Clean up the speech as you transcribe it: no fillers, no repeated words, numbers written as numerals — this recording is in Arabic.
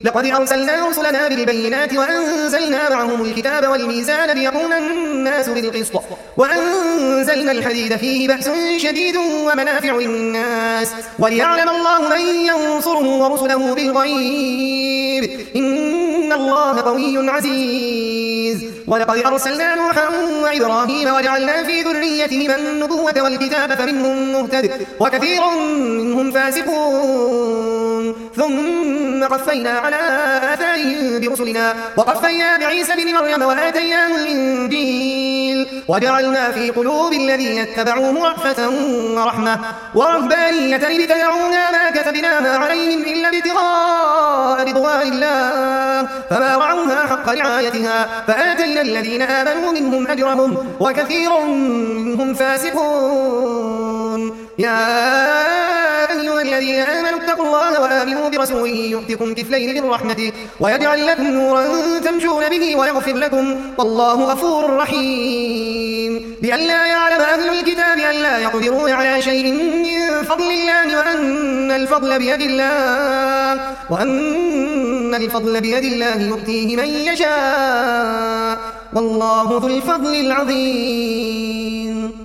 لقد أرسلنا رسلنا بالبينات وأنزلنا معهم الكتاب والميزان ليقوم الناس بالقسط وأنزلنا الحديد فيه بأس شديد ومنافع للناس وليعلم الله من ينصره ورسله بالغيب إن الله قوي عزيز. ولقد أرسلنا نوحا وإبراهيم وجعلنا في ذريتهما النبوة والكتاب فمنهم مهتد وكثير منهم فاسقون ثم قفينا على آثارهم برسلنا وقفينا بعيسى بن مريم وآتيناه الإنجيل وجعلنا في قلوب الذين اتبعوه رأفة ورحمة ورهبانية ابتدعونا ما كتبناها عليهم إلا ابتغاء رضوان الله فما رعوها حق رعايتها فآتينا الذين آمنوا منهم أجرهم وكثير منهم فاسقون. يا أيها الذين آمنوا اتقوا الله وآمنوا برسوله يؤتكم كفلين من رحمته ويجعل لكم نورا تمشون به ويغفر لكم والله غفور رحيم. لئلا يعلم أهل الكتاب ألا يقدروا على شيء من فضل الله وأن الفضل بيد الله يؤتيه من يشاء والله ذو الفضل العظيم.